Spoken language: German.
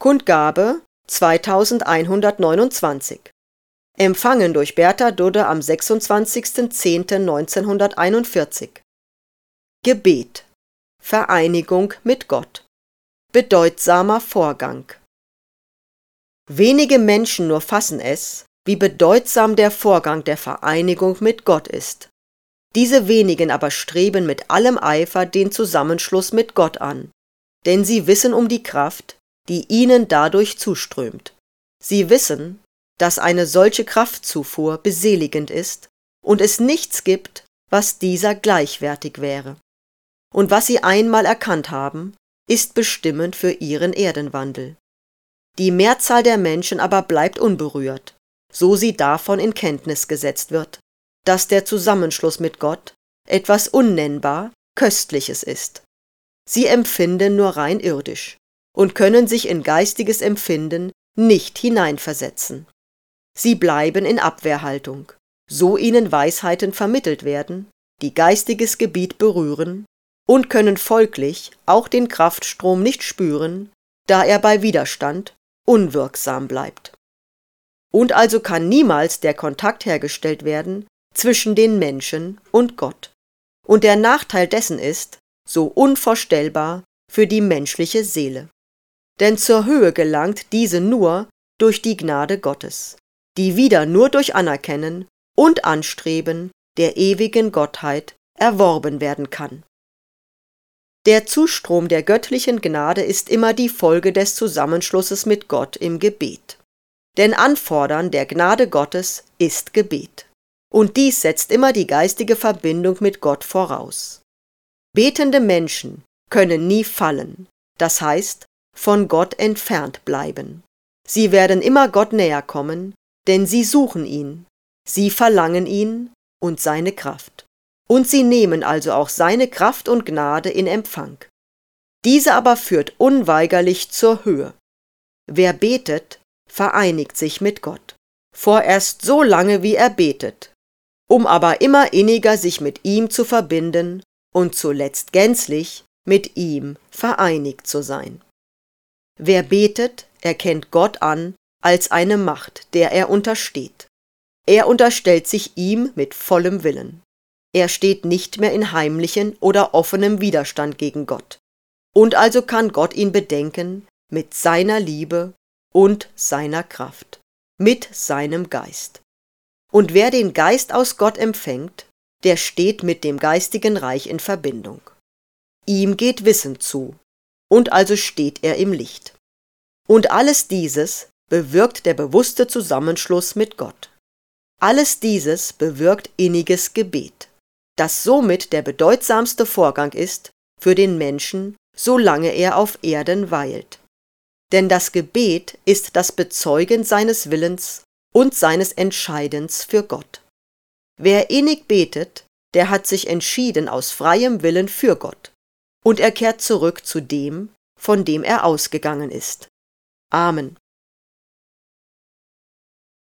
Kundgabe 2129. Empfangen durch Bertha Dudde am 26.10.1941. Gebet. Vereinigung mit Gott. Bedeutsamer Vorgang. Wenige Menschen nur fassen es, wie bedeutsam der Vorgang der Vereinigung mit Gott ist. Diese wenigen aber streben mit allem Eifer den Zusammenschluss mit Gott an, denn sie wissen um die Kraft, die ihnen dadurch zuströmt. Sie wissen, dass eine solche Kraftzufuhr beseligend ist und es nichts gibt, was dieser gleichwertig wäre. Und was sie einmal erkannt haben, ist bestimmend für ihren Erdenwandel. Die Mehrzahl der Menschen aber bleibt unberührt, so sie davon in Kenntnis gesetzt wird, dass der Zusammenschluss mit Gott etwas unnennbar Köstliches ist. Sie empfinden nur rein irdisch und können sich in geistiges Empfinden nicht hineinversetzen. Sie bleiben in Abwehrhaltung, so ihnen Weisheiten vermittelt werden, die geistiges Gebiet berühren, und können folglich auch den Kraftstrom nicht spüren, da er bei Widerstand unwirksam bleibt. Und also kann niemals der Kontakt hergestellt werden zwischen den Menschen und Gott. Und der Nachteil dessen ist so unvorstellbar für die menschliche Seele. Denn zur Höhe gelangt diese nur durch die Gnade Gottes, die wieder nur durch Anerkennen und Anstreben der ewigen Gottheit erworben werden kann. Der Zustrom der göttlichen Gnade ist immer die Folge des Zusammenschlusses mit Gott im Gebet. Denn Anfordern der Gnade Gottes ist Gebet. Und dies setzt immer die geistige Verbindung mit Gott voraus. Betende Menschen können nie fallen, das heißt, von Gott entfernt bleiben. Sie werden immer Gott näher kommen, denn sie suchen ihn, sie verlangen ihn und seine Kraft. Und sie nehmen also auch seine Kraft und Gnade in Empfang. Diese aber führt unweigerlich zur Höhe. Wer betet, vereinigt sich mit Gott, vorerst so lange, wie er betet, um aber immer inniger sich mit ihm zu verbinden und zuletzt gänzlich mit ihm vereinigt zu sein. Wer betet, erkennt Gott an als eine Macht, der er untersteht. Er unterstellt sich ihm mit vollem Willen. Er steht nicht mehr in heimlichen oder offenem Widerstand gegen Gott. Und also kann Gott ihn bedenken mit seiner Liebe und seiner Kraft, mit seinem Geist. Und wer den Geist aus Gott empfängt, der steht mit dem geistigen Reich in Verbindung. Ihm geht Wissen zu, und also steht er im Licht. Und alles dieses bewirkt der bewusste Zusammenschluss mit Gott. Alles dieses bewirkt inniges Gebet, das somit der bedeutsamste Vorgang ist für den Menschen, solange er auf Erden weilt. Denn das Gebet ist das Bezeugen seines Willens und seines Entscheidens für Gott. Wer innig betet, der hat sich entschieden aus freiem Willen für Gott, und er kehrt zurück zu dem, von dem er ausgegangen ist. Amen.